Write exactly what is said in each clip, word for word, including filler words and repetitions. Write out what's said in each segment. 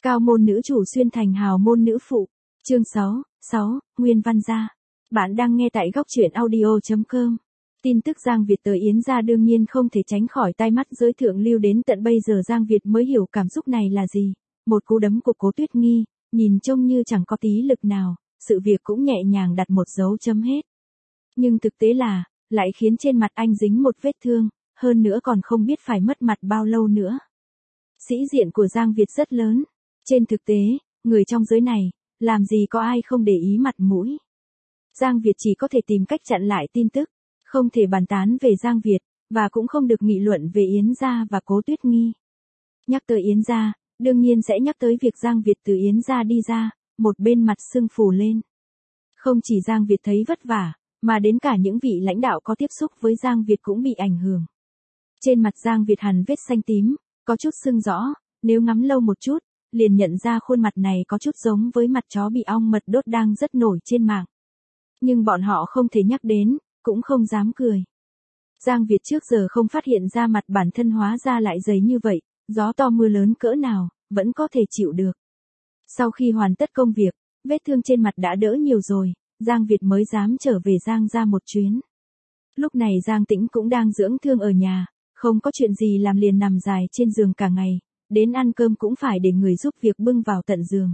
Cao môn nữ chủ xuyên thành hào môn nữ phụ. Chương sáu, sáu, Nguyên văn gia. Bạn đang nghe tại góc truyện audio chấm com. Tin tức Giang Việt tới Yến gia đương nhiên không thể tránh khỏi tai mắt giới thượng lưu, đến tận bây giờ Giang Việt mới hiểu cảm xúc này là gì. Một cú đấm của Cố Tuyết Nghi, nhìn trông như chẳng có tí lực nào, sự việc cũng nhẹ nhàng đặt một dấu chấm hết. Nhưng thực tế là, lại khiến trên mặt anh dính một vết thương, hơn nữa còn không biết phải mất mặt bao lâu nữa. Sĩ diện của Giang Việt rất lớn. Trên thực tế, người trong giới này, làm gì có ai không để ý mặt mũi. Giang Việt chỉ có thể tìm cách chặn lại tin tức, không thể bàn tán về Giang Việt, và cũng không được nghị luận về Yến gia và Cố Tuyết Nghi. Nhắc tới Yến gia, đương nhiên sẽ nhắc tới việc Giang Việt từ Yến gia đi ra, một bên mặt sưng phù lên. Không chỉ Giang Việt thấy vất vả, mà đến cả những vị lãnh đạo có tiếp xúc với Giang Việt cũng bị ảnh hưởng. Trên mặt Giang Việt hằn vết xanh tím, có chút sưng rõ, nếu ngắm lâu một chút, liền nhận ra khuôn mặt này có chút giống với mặt chó bị ong mật đốt đang rất nổi trên mạng. Nhưng bọn họ không thể nhắc đến, cũng không dám cười. Giang Việt trước giờ không phát hiện ra mặt bản thân hóa ra lại dày như vậy, gió to mưa lớn cỡ nào, vẫn có thể chịu được. Sau khi hoàn tất công việc, vết thương trên mặt đã đỡ nhiều rồi, Giang Việt mới dám trở về Giang gia một chuyến. Lúc này Giang Tĩnh cũng đang dưỡng thương ở nhà, không có chuyện gì làm liền nằm dài trên giường cả ngày, đến ăn cơm cũng phải để người giúp việc bưng vào tận giường.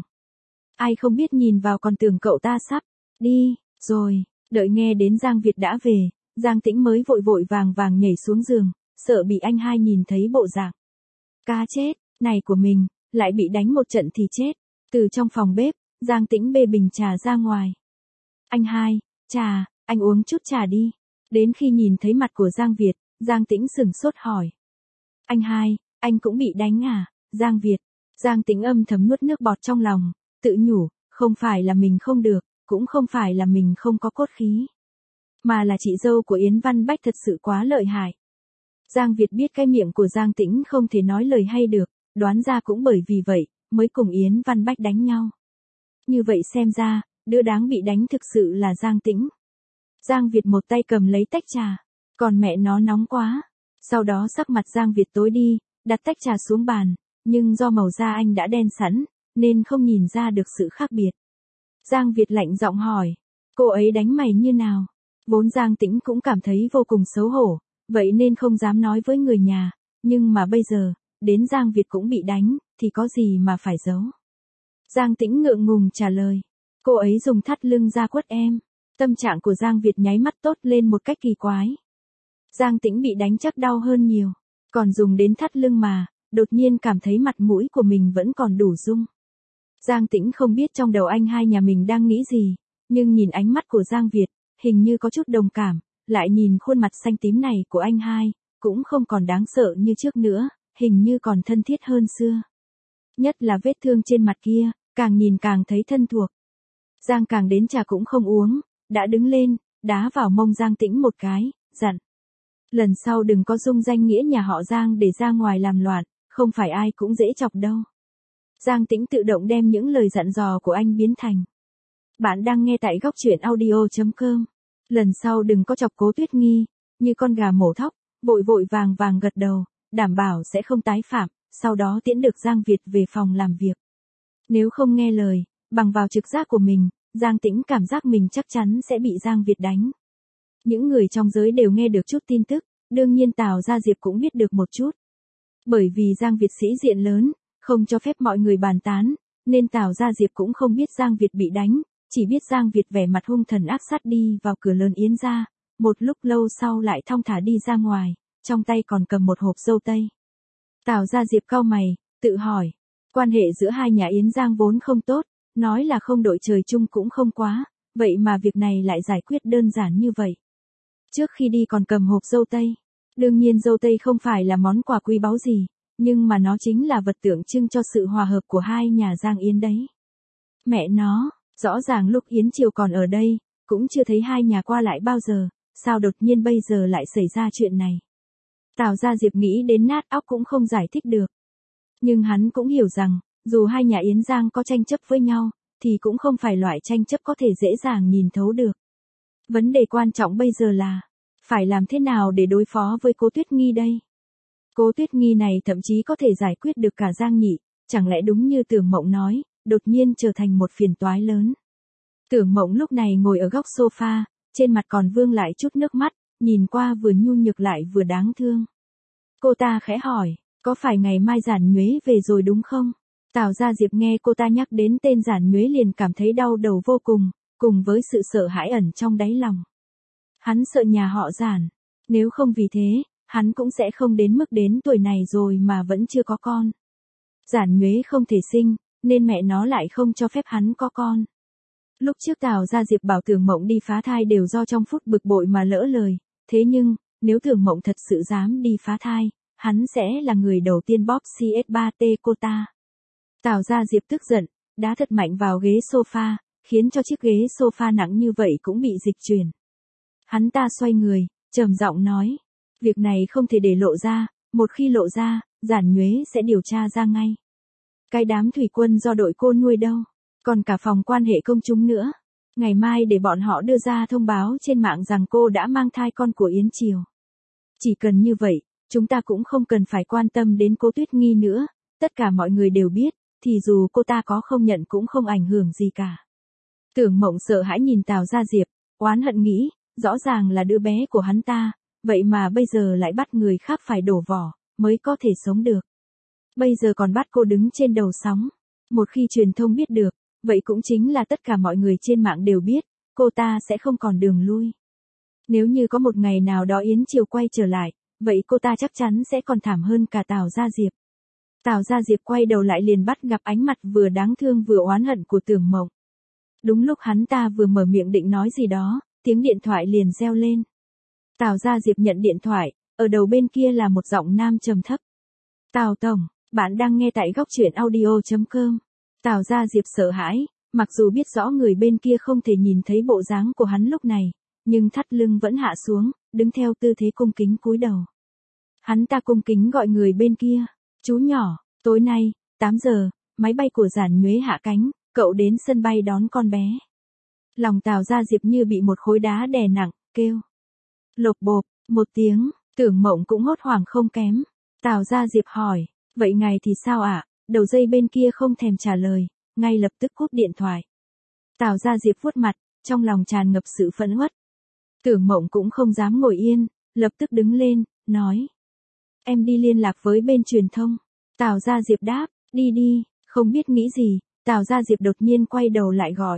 Ai không biết nhìn vào còn tưởng cậu ta sắp đi rồi. Đợi nghe đến Giang Việt đã về, Giang Tĩnh mới vội vội vàng vàng nhảy xuống giường, sợ bị anh hai nhìn thấy bộ dạng cá chết này của mình, lại bị đánh một trận thì chết. Từ trong phòng bếp, Giang Tĩnh bê bình trà ra ngoài. Anh hai, trà, anh uống chút trà đi. Đến khi nhìn thấy mặt của Giang Việt, Giang Tĩnh sửng sốt hỏi. Anh hai, anh cũng bị đánh à? Giang Việt. Giang Tĩnh âm thầm nuốt nước bọt trong lòng, tự nhủ, không phải là mình không được, cũng không phải là mình không có cốt khí, mà là chị dâu của Yến Văn Bách thật sự quá lợi hại. Giang Việt biết cái miệng của Giang Tĩnh không thể nói lời hay được, đoán ra cũng bởi vì vậy, mới cùng Yến Văn Bách đánh nhau. Như vậy xem ra, đứa đáng bị đánh thực sự là Giang Tĩnh. Giang Việt một tay cầm lấy tách trà, còn mẹ nó nóng quá. Sau đó sắc mặt Giang Việt tối đi, đặt tách trà xuống bàn, nhưng do màu da anh đã đen sẵn, nên không nhìn ra được sự khác biệt. Giang Việt lạnh giọng hỏi, cô ấy đánh mày như nào? Vốn Giang Tĩnh cũng cảm thấy vô cùng xấu hổ, vậy nên không dám nói với người nhà, nhưng mà bây giờ, đến Giang Việt cũng bị đánh, thì có gì mà phải giấu. Giang Tĩnh ngượng ngùng trả lời, cô ấy dùng thắt lưng ra quất em. Tâm trạng của Giang Việt nháy mắt tốt lên một cách kỳ quái. Giang Tĩnh bị đánh chắc đau hơn nhiều, còn dùng đến thắt lưng mà, đột nhiên cảm thấy mặt mũi của mình vẫn còn đủ dung. Giang Tĩnh không biết trong đầu anh hai nhà mình đang nghĩ gì, nhưng nhìn ánh mắt của Giang Việt, hình như có chút đồng cảm, lại nhìn khuôn mặt xanh tím này của anh hai, cũng không còn đáng sợ như trước nữa, hình như còn thân thiết hơn xưa. Nhất là vết thương trên mặt kia, càng nhìn càng thấy thân thuộc. Giang càng đến trà cũng không uống, đã đứng lên, đá vào mông Giang Tĩnh một cái, dặn. Lần sau đừng có dung danh nghĩa nhà họ Giang để ra ngoài làm loạn, không phải ai cũng dễ chọc đâu. Giang Tĩnh tự động đem những lời dặn dò của anh biến thành. Bạn đang nghe tại góc truyện audio chấm com. Lần sau đừng có chọc Cố Tuyết Nghi, như con gà mổ thóc, vội vội vàng vàng gật đầu, đảm bảo sẽ không tái phạm, sau đó tiễn được Giang Việt về phòng làm việc. Nếu không nghe lời, bằng vào trực giác của mình, Giang Tĩnh cảm giác mình chắc chắn sẽ bị Giang Việt đánh. Những người trong giới đều nghe được chút tin tức, đương nhiên Tào Gia Diệp cũng biết được một chút. Bởi vì Giang Việt sĩ diện lớn, không cho phép mọi người bàn tán, nên Tào Gia Diệp cũng không biết Giang Việt bị đánh, chỉ biết Giang Việt vẻ mặt hung thần ác sát đi vào cửa lớn Yến gia, một lúc lâu sau lại thong thả đi ra ngoài, trong tay còn cầm một hộp dâu tây. Tào Gia Diệp cau mày, tự hỏi, quan hệ giữa hai nhà Yến Giang vốn không tốt, nói là không đội trời chung cũng không quá, vậy mà việc này lại giải quyết đơn giản như vậy. Trước khi đi còn cầm hộp dâu tây. Đương nhiên dâu tây không phải là món quà quý báu gì, nhưng mà nó chính là vật tượng trưng cho sự hòa hợp của hai nhà Giang Yến đấy. Mẹ nó, rõ ràng lúc Yến Triều còn ở đây, cũng chưa thấy hai nhà qua lại bao giờ, sao đột nhiên bây giờ lại xảy ra chuyện này. Tào Gia Diệp nghĩ đến nát óc cũng không giải thích được. Nhưng hắn cũng hiểu rằng, dù hai nhà Yến Giang có tranh chấp với nhau, thì cũng không phải loại tranh chấp có thể dễ dàng nhìn thấu được. Vấn đề quan trọng bây giờ là, phải làm thế nào để đối phó với Cố Tuyết Nghi đây? Cố Tuyết Nghi này thậm chí có thể giải quyết được cả Giang Nhị, chẳng lẽ đúng như Tưởng Mộng nói, đột nhiên trở thành một phiền toái lớn. Tưởng Mộng lúc này ngồi ở góc sofa, trên mặt còn vương lại chút nước mắt, nhìn qua vừa nhu nhược lại vừa đáng thương. Cô ta khẽ hỏi, có phải ngày mai Giản Nhuế về rồi đúng không? Tào Gia Diệp nghe cô ta nhắc đến tên Giản Nhuế liền cảm thấy đau đầu vô cùng, cùng với sự sợ hãi ẩn trong đáy lòng. Hắn sợ nhà họ Giản, nếu không vì thế, hắn cũng sẽ không đến mức đến tuổi này rồi mà vẫn chưa có con. Giản Nhuế không thể sinh, nên mẹ nó lại không cho phép hắn có con. Lúc trước Tào Gia Diệp bảo Tưởng Mộng đi phá thai đều do trong phút bực bội mà lỡ lời, thế nhưng, nếu Tưởng Mộng thật sự dám đi phá thai, hắn sẽ là người đầu tiên bóp xê ét ba tê cô ta. Tào Gia Diệp tức giận, đá thật mạnh vào ghế sofa, khiến cho chiếc ghế sofa nặng như vậy cũng bị dịch chuyển. Hắn ta xoay người, trầm giọng nói, việc này không thể để lộ ra, một khi lộ ra, Giản Nhuế sẽ điều tra ra ngay. Cái đám thủy quân do đội cô nuôi đâu, còn cả phòng quan hệ công chúng nữa. Ngày mai để bọn họ đưa ra thông báo trên mạng rằng cô đã mang thai con của Yến Triều. Chỉ cần như vậy, chúng ta cũng không cần phải quan tâm đến cô Tuyết Nghi nữa, tất cả mọi người đều biết, thì dù cô ta có không nhận cũng không ảnh hưởng gì cả. Tưởng Mộng sợ hãi nhìn Tào Gia Diệp, oán hận nghĩ, rõ ràng là đứa bé của hắn ta, vậy mà bây giờ lại bắt người khác phải đổ vỏ, mới có thể sống được. Bây giờ còn bắt cô đứng trên đầu sóng. Một khi truyền thông biết được, vậy cũng chính là tất cả mọi người trên mạng đều biết, cô ta sẽ không còn đường lui. Nếu như có một ngày nào đó Yến Triều quay trở lại, vậy cô ta chắc chắn sẽ còn thảm hơn cả Tào Gia Diệp. Tào Gia Diệp quay đầu lại liền bắt gặp ánh mặt vừa đáng thương vừa oán hận của Tưởng Mộng. Đúng lúc hắn ta vừa mở miệng định nói gì đó, tiếng điện thoại liền reo lên. Tào Gia Diệp nhận điện thoại, ở đầu bên kia là một giọng nam trầm thấp. Tào Tổng, bạn đang nghe tại góc truyện audio chấm com. Tào Gia Diệp sợ hãi, mặc dù biết rõ người bên kia không thể nhìn thấy bộ dáng của hắn lúc này, nhưng thắt lưng vẫn hạ xuống, đứng theo tư thế cung kính cúi đầu. Hắn ta cung kính gọi người bên kia, chú nhỏ, tối nay, tám giờ, máy bay của Giản Nhuế hạ cánh, cậu đến sân bay đón con bé. Lòng Tào Gia Diệp như bị một khối đá đè nặng, kêu. Lộp bộp, một tiếng, Tưởng Mộng cũng hốt hoảng không kém. Tào Gia Diệp hỏi, vậy ngài thì sao ạ? À? Đầu dây bên kia không thèm trả lời, ngay lập tức cúp điện thoại. Tào Gia Diệp vuốt mặt, trong lòng tràn ngập sự phẫn uất. Tưởng Mộng cũng không dám ngồi yên, lập tức đứng lên, nói. Em đi liên lạc với bên truyền thông. Tào Gia Diệp đáp, đi đi, không biết nghĩ gì, Tào Gia Diệp đột nhiên quay đầu lại gọi.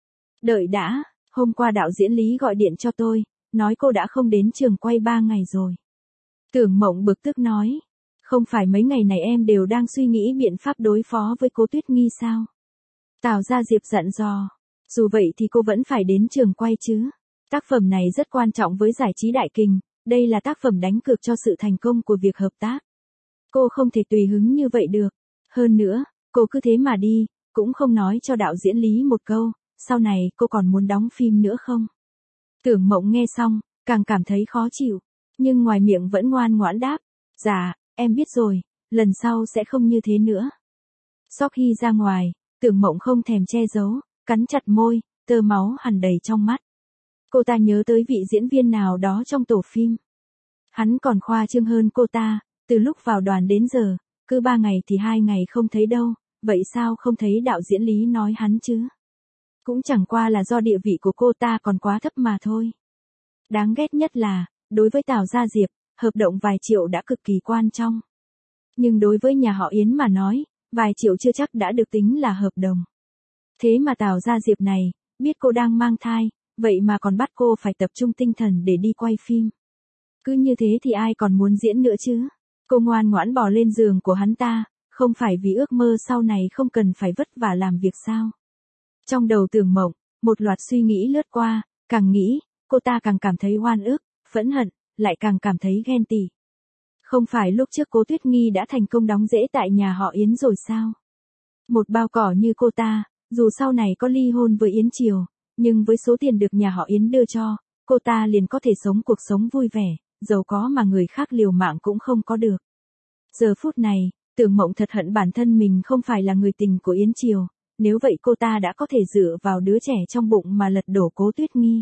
Đợi đã, hôm qua đạo diễn Lý gọi điện cho tôi, nói cô đã không đến trường quay ba ngày rồi. Tưởng Mộng bực tức nói, không phải mấy ngày này em đều đang suy nghĩ biện pháp đối phó với cô Tuyết Nghi sao? Tào Gia Diệp dặn dò, dù vậy thì cô vẫn phải đến trường quay chứ. Tác phẩm này rất quan trọng với giải trí đại kình, đây là tác phẩm đánh cược cho sự thành công của việc hợp tác. Cô không thể tùy hứng như vậy được. Hơn nữa, cô cứ thế mà đi, cũng không nói cho đạo diễn Lý một câu, sau này cô còn muốn đóng phim nữa không? Tưởng Mộng nghe xong, càng cảm thấy khó chịu, nhưng ngoài miệng vẫn ngoan ngoãn đáp, dạ, em biết rồi, lần sau sẽ không như thế nữa. Sau khi ra ngoài, Tưởng Mộng không thèm che giấu, cắn chặt môi, tơ máu hằn đầy trong mắt. Cô ta nhớ tới vị diễn viên nào đó trong tổ phim. Hắn còn khoa trương hơn cô ta, từ lúc vào đoàn đến giờ, cứ ba ngày thì hai ngày không thấy đâu, vậy sao không thấy đạo diễn Lý nói hắn chứ? Cũng chẳng qua là do địa vị của cô ta còn quá thấp mà thôi. Đáng ghét nhất là, đối với Tào Gia Diệp, hợp đồng vài triệu đã cực kỳ quan trọng. Nhưng đối với nhà họ Yến mà nói, vài triệu chưa chắc đã được tính là hợp đồng. Thế mà Tào Gia Diệp này, biết cô đang mang thai, vậy mà còn bắt cô phải tập trung tinh thần để đi quay phim. Cứ như thế thì ai còn muốn diễn nữa chứ? Cô ngoan ngoãn bò lên giường của hắn ta, không phải vì ước mơ sau này không cần phải vất vả làm việc sao? Trong đầu Tưởng Mộng, một loạt suy nghĩ lướt qua, càng nghĩ, cô ta càng cảm thấy oan ức, phẫn hận, lại càng cảm thấy ghen tị. Không phải lúc trước Cố Tuyết Nghi đã thành công đóng rễ tại nhà họ Yến rồi sao? Một bao cỏ như cô ta, dù sau này có ly hôn với Yến Triều, nhưng với số tiền được nhà họ Yến đưa cho, cô ta liền có thể sống cuộc sống vui vẻ, giàu có mà người khác liều mạng cũng không có được. Giờ phút này, Tưởng Mộng thật hận bản thân mình không phải là người tình của Yến Triều, nếu vậy cô ta đã có thể dựa vào đứa trẻ trong bụng mà lật đổ Cố Tuyết Nghi.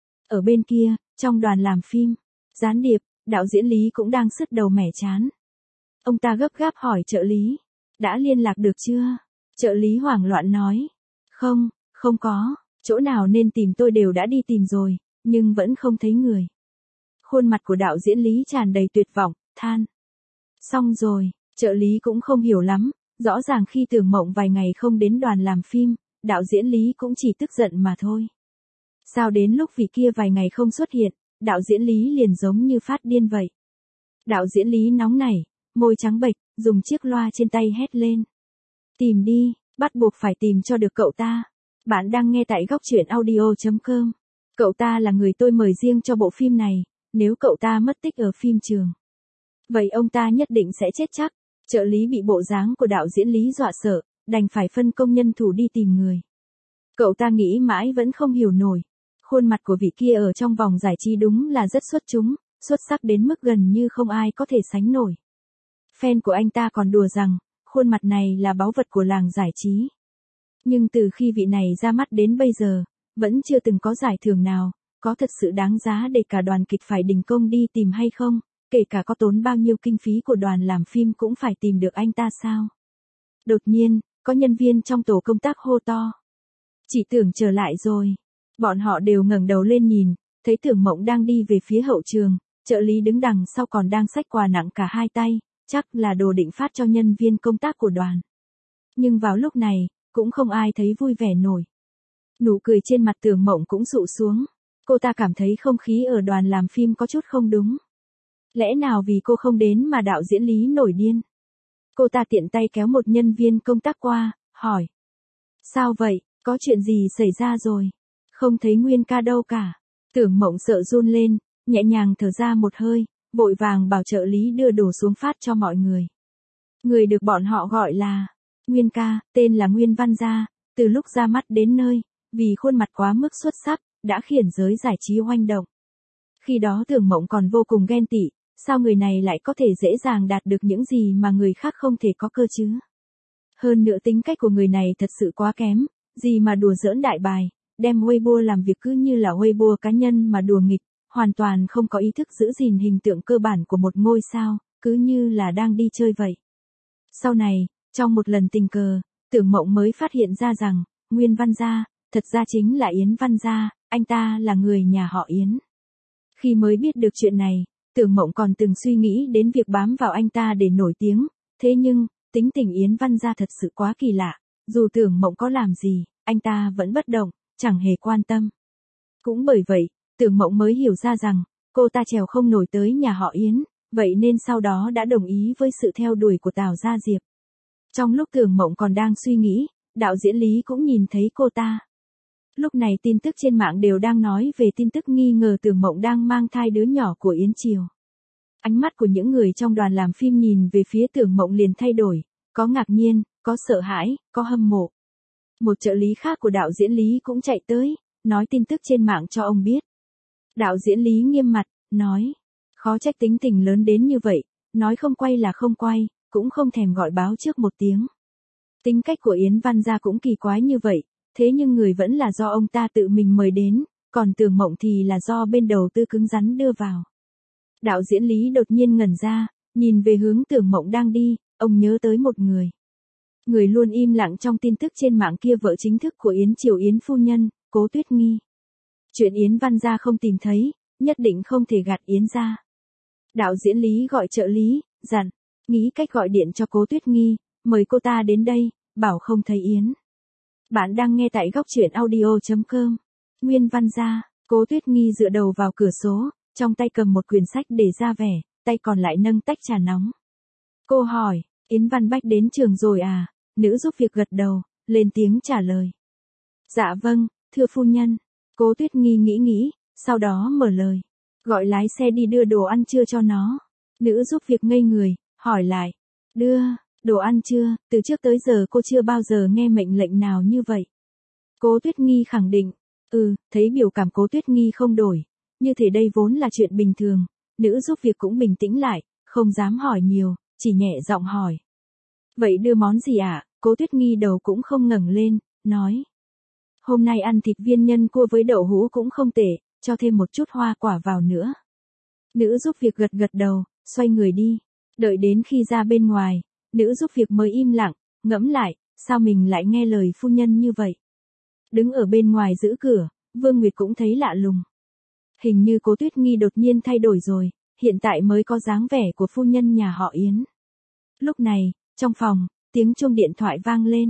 Ở bên kia, trong đoàn làm phim, gián điệp, đạo diễn Lý cũng đang sứt đầu mẻ chán. Ông ta gấp gáp hỏi trợ lý, Đã liên lạc được chưa? Trợ lý hoảng loạn nói. Không, không có, chỗ nào nên tìm tôi đều đã đi tìm rồi, nhưng vẫn không thấy người. Khuôn mặt của đạo diễn Lý tràn đầy tuyệt vọng, than. Xong rồi, trợ lý cũng không hiểu lắm, rõ ràng khi Tưởng Mộng vài ngày không đến đoàn làm phim, đạo diễn Lý cũng chỉ tức giận mà thôi. Sao đến lúc vị kia vài ngày không xuất hiện, đạo diễn Lý liền giống như phát điên vậy. Đạo diễn Lý nóng nảy, môi trắng bệch, dùng chiếc loa trên tay hét lên. Tìm đi, bắt buộc phải tìm cho được cậu ta. Bạn đang nghe tại góc truyện audio chấm com. Cậu ta là người tôi mời riêng cho bộ phim này, nếu cậu ta mất tích ở phim trường, vậy ông ta nhất định sẽ chết chắc. Trợ lý bị bộ dáng của đạo diễn Lý dọa sợ, đành phải phân công nhân thủ đi tìm người. Cậu ta nghĩ mãi vẫn không hiểu nổi. Khuôn mặt của vị kia ở trong vòng giải trí đúng là rất xuất chúng, xuất sắc đến mức gần như không ai có thể sánh nổi. Fan của anh ta còn đùa rằng, khuôn mặt này là báu vật của làng giải trí. Nhưng từ khi vị này ra mắt đến bây giờ, vẫn chưa từng có giải thưởng nào, có thật sự đáng giá để cả đoàn kịch phải đình công đi tìm hay không, kể cả có tốn bao nhiêu kinh phí của đoàn làm phim cũng phải tìm được anh ta sao. Đột nhiên, có nhân viên trong tổ công tác hô to. Chị Tưởng trở lại rồi. Bọn họ đều ngẩng đầu lên nhìn, thấy Tưởng Mộng đang đi về phía hậu trường, trợ lý đứng đằng sau còn đang xách quà nặng cả hai tay, chắc là đồ định phát cho nhân viên công tác của đoàn. Nhưng vào lúc này, cũng không ai thấy vui vẻ nổi. Nụ cười trên mặt Tưởng Mộng cũng dụ xuống. Cô ta cảm thấy không khí ở đoàn làm phim có chút không đúng. Lẽ nào vì cô không đến mà đạo diễn Lý nổi điên? Cô ta tiện tay kéo một nhân viên công tác qua, hỏi. Sao vậy, có chuyện gì xảy ra rồi? Không thấy Nguyên ca đâu cả. Tưởng Mộng sợ run lên, nhẹ nhàng thở ra một hơi, vội vàng bảo trợ lý đưa đồ xuống phát cho mọi người. Người được bọn họ gọi là Nguyên ca, tên là Nguyên Văn Gia, từ lúc ra mắt đến nơi, vì khuôn mặt quá mức xuất sắc, đã khiến giới giải trí hoành động. Khi đó Tưởng Mộng còn vô cùng ghen tị, sao người này lại có thể dễ dàng đạt được những gì mà người khác không thể có cơ chứ? Hơn nữa tính cách của người này thật sự quá kém, gì mà đùa giỡn đại bài, đem Weibo làm việc cứ như là Weibo cá nhân mà đùa nghịch, hoàn toàn không có ý thức giữ gìn hình tượng cơ bản của một ngôi sao, cứ như là đang đi chơi vậy. Sau này, trong một lần tình cờ, Tưởng Mộng mới phát hiện ra rằng, Nguyên Văn Gia, thật ra chính là Yến Văn Gia, anh ta là người nhà họ Yến. Khi mới biết được chuyện này, Tưởng Mộng còn từng suy nghĩ đến việc bám vào anh ta để nổi tiếng, thế nhưng, tính tình Yến Văn Gia thật sự quá kỳ lạ, dù Tưởng Mộng có làm gì, anh ta vẫn bất động, chẳng hề quan tâm. Cũng bởi vậy, Tưởng Mộng mới hiểu ra rằng, cô ta trèo không nổi tới nhà họ Yến, vậy nên sau đó đã đồng ý với sự theo đuổi của Tào Gia Diệp. Trong lúc Tưởng Mộng còn đang suy nghĩ, đạo diễn Lý cũng nhìn thấy cô ta. Lúc này tin tức trên mạng đều đang nói về tin tức nghi ngờ Tưởng Mộng đang mang thai đứa nhỏ của Yến Triều. Ánh mắt của những người trong đoàn làm phim nhìn về phía Tưởng Mộng liền thay đổi, có ngạc nhiên, có sợ hãi, có hâm mộ. Một trợ lý khác của đạo diễn Lý cũng chạy tới, nói tin tức trên mạng cho ông biết. Đạo diễn Lý nghiêm mặt, nói, khó trách tính tình lớn đến như vậy, nói không quay là không quay, cũng không thèm gọi báo trước một tiếng. Tính cách của Yến Văn Gia cũng kỳ quái như vậy, thế nhưng người vẫn là do ông ta tự mình mời đến, còn Tưởng Mộng thì là do bên đầu tư cứng rắn đưa vào. Đạo diễn Lý đột nhiên ngẩn ra, nhìn về hướng Tưởng Mộng đang đi, ông nhớ tới một người. Người luôn im lặng trong tin tức trên mạng kia, vợ chính thức của Yến Triều Yến phu nhân, Cố Tuyết Nghi. Chuyện Yến Văn Gia không tìm thấy, nhất định không thể gạt Yến gia. Đạo diễn Lý gọi trợ lý, dặn, nghĩ cách gọi điện cho Cố Tuyết Nghi, mời cô ta đến đây, bảo không thấy Yến. Bạn đang nghe tại góc truyện audio chấm com. Nguyên Văn Gia, Cố Tuyết Nghi dựa đầu vào cửa sổ, trong tay cầm một quyển sách để ra vẻ, tay còn lại nâng tách trà nóng. Cô hỏi, Yến Văn Bách đến trường rồi à? Nữ giúp việc gật đầu, lên tiếng trả lời. Dạ vâng, thưa phu nhân. Cố Tuyết Nghi nghĩ nghĩ, sau đó mở lời. Gọi lái xe đi đưa đồ ăn trưa cho nó. Nữ giúp việc ngây người, hỏi lại. Đưa, đồ ăn trưa, từ trước tới giờ cô chưa bao giờ nghe mệnh lệnh nào như vậy. Cố Tuyết Nghi khẳng định. Ừ, thấy biểu cảm Cố Tuyết Nghi không đổi. Như thế đây vốn là chuyện bình thường. Nữ giúp việc cũng bình tĩnh lại, không dám hỏi nhiều, chỉ nhẹ giọng hỏi. Vậy đưa món gì ạ? À? Cố Tuyết Nghi đầu cũng không ngẩng lên, nói. Hôm nay ăn thịt viên nhân cua với đậu hũ cũng không tệ, cho thêm một chút hoa quả vào nữa. Nữ giúp việc gật gật đầu, xoay người đi. Đợi đến khi ra bên ngoài, nữ giúp việc mới im lặng, ngẫm lại, sao mình lại nghe lời phu nhân như vậy. Đứng ở bên ngoài giữ cửa, Vương Nguyệt cũng thấy lạ lùng. Hình như Cố Tuyết Nghi đột nhiên thay đổi rồi, hiện tại mới có dáng vẻ của phu nhân nhà họ Yến. Lúc này, trong phòng, tiếng chuông điện thoại vang lên.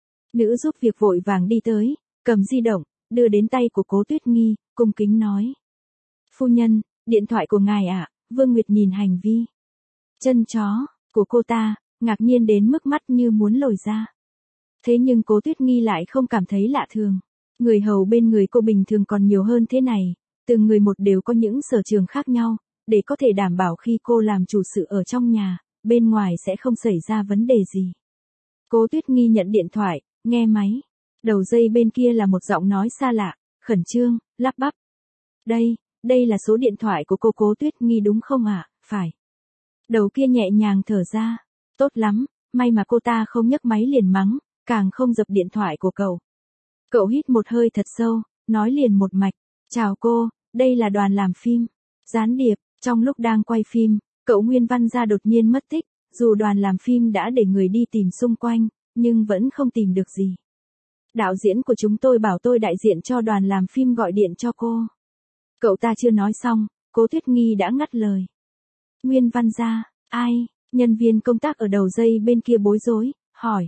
Nữ giúp việc vội vàng đi tới, cầm di động, đưa đến tay của Cố Tuyết Nghi, cung kính nói. Phu nhân, điện thoại của ngài ạ. Vương Nguyệt nhìn hành vi chân chó của cô ta, ngạc nhiên đến mức mắt như muốn lồi ra. Thế nhưng Cố Tuyết Nghi lại không cảm thấy lạ thường. Người hầu bên người cô bình thường còn nhiều hơn thế này, từng người một đều có những sở trường khác nhau, để có thể đảm bảo khi cô làm chủ sự ở trong nhà, bên ngoài sẽ không xảy ra vấn đề gì. Cố Tuyết Nghi nhận điện thoại, nghe máy. Đầu dây bên kia là một giọng nói xa lạ, khẩn trương, lắp bắp. Đây, đây là số điện thoại của cô Cố Tuyết Nghi đúng không ạ? À? Phải. Đầu kia nhẹ nhàng thở ra. Tốt lắm, may mà cô ta không nhấc máy liền mắng, càng không dập điện thoại của cậu. Cậu hít một hơi thật sâu, nói liền một mạch. Chào cô, đây là đoàn làm phim. Gián điệp, trong lúc đang quay phim, cậu Nguyên Văn Gia đột nhiên mất tích, dù đoàn làm phim đã để người đi tìm xung quanh, nhưng vẫn không tìm được gì. Đạo diễn của chúng tôi bảo tôi đại diện cho đoàn làm phim gọi điện cho cô. Cậu ta chưa nói xong, Cố Tuyết Nghi đã ngắt lời. Nguyên Văn Gia, ai? Nhân viên công tác ở đầu dây bên kia bối rối, hỏi.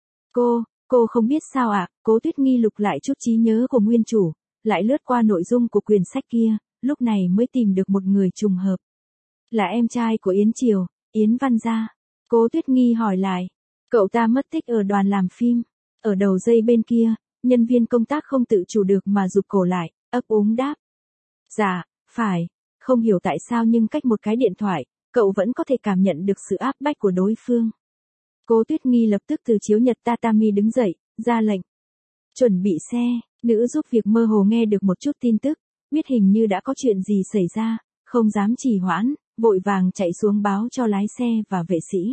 Cô, cô không biết sao ạ? À? Cố Tuyết Nghi lục lại chút trí nhớ của nguyên chủ, lại lướt qua nội dung của quyển sách kia, lúc này mới tìm được một người trùng hợp. Là em trai của Yến Triều, Yến Văn Gia. Cố Tuyết Nghi hỏi lại. Cậu ta mất tích ở đoàn làm phim. Ở đầu dây bên kia, nhân viên công tác không tự chủ được mà rụt cổ lại, ấp úng đáp. Dạ, phải, không hiểu tại sao nhưng cách một cái điện thoại, cậu vẫn có thể cảm nhận được sự áp bách của đối phương. Cố Tuyết Nghi lập tức từ chiếu nhật tatami đứng dậy, ra lệnh. Chuẩn bị xe, nữ giúp việc mơ hồ nghe được một chút tin tức, biết hình như đã có chuyện gì xảy ra, không dám trì hoãn, vội vàng chạy xuống báo cho lái xe và vệ sĩ.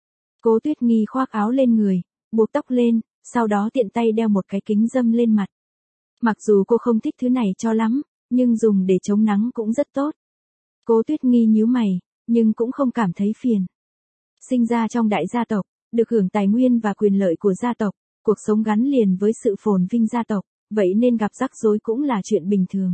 Cố Tuyết Nghi khoác áo lên người, buộc tóc lên, sau đó tiện tay đeo một cái kính râm lên mặt. Mặc dù cô không thích thứ này cho lắm, nhưng dùng để chống nắng cũng rất tốt. Cố Tuyết Nghi nhíu mày, nhưng cũng không cảm thấy phiền. Sinh ra trong đại gia tộc, được hưởng tài nguyên và quyền lợi của gia tộc, cuộc sống gắn liền với sự phồn vinh gia tộc, vậy nên gặp rắc rối cũng là chuyện bình thường.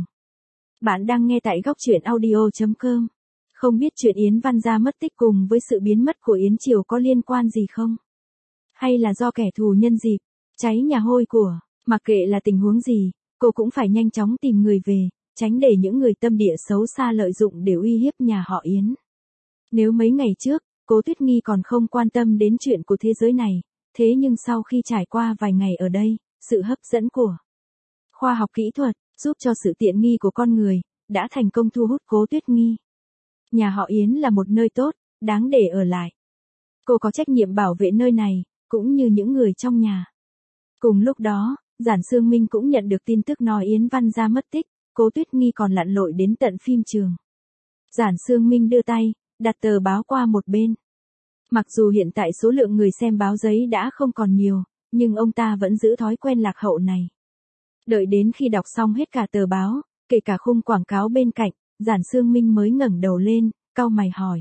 Bạn đang nghe tại góc truyện audio chấm com. Không biết chuyện Yến Văn Gia mất tích cùng với sự biến mất của Yến Triều có liên quan gì không? Hay là do kẻ thù nhân dịp, cháy nhà hôi của, mặc kệ là tình huống gì, cô cũng phải nhanh chóng tìm người về, tránh để những người tâm địa xấu xa lợi dụng để uy hiếp nhà họ Yến. Nếu mấy ngày trước, Cố Tuyết Nghi còn không quan tâm đến chuyện của thế giới này, thế nhưng sau khi trải qua vài ngày ở đây, sự hấp dẫn của khoa học kỹ thuật, giúp cho sự tiện nghi của con người, đã thành công thu hút Cố Tuyết Nghi. Nhà họ Yến là một nơi tốt, đáng để ở lại. Cô có trách nhiệm bảo vệ nơi này, cũng như những người trong nhà. Cùng lúc đó, Giản Sương Minh cũng nhận được tin tức nói Yến Văn Gia mất tích, Cố Tuyết Nghi còn lặn lội đến tận phim trường. Giản Sương Minh đưa tay, đặt tờ báo qua một bên. Mặc dù hiện tại số lượng người xem báo giấy đã không còn nhiều, nhưng ông ta vẫn giữ thói quen lạc hậu này. Đợi đến khi đọc xong hết cả tờ báo, kể cả khung quảng cáo bên cạnh, Giản Sương Minh mới ngẩng đầu lên, cau mày hỏi.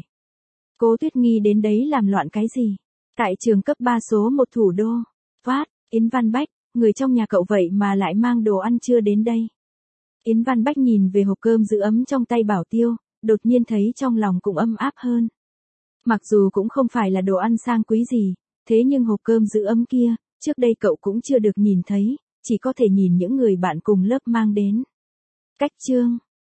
Cố Tuyết Nghi đến đấy làm loạn cái gì? Tại trường cấp ba số một thủ đô. Phát, Yến Văn Bách, người trong nhà cậu vậy mà lại mang đồ ăn trưa đến đây. Yến Văn Bách nhìn về hộp cơm giữ ấm trong tay Bảo Tiêu, đột nhiên thấy trong lòng cũng ấm áp hơn. Mặc dù cũng không phải là đồ ăn sang quý gì, thế nhưng hộp cơm giữ ấm kia, trước đây cậu cũng chưa được nhìn thấy, chỉ có thể nhìn những người bạn cùng lớp mang đến. Cách chương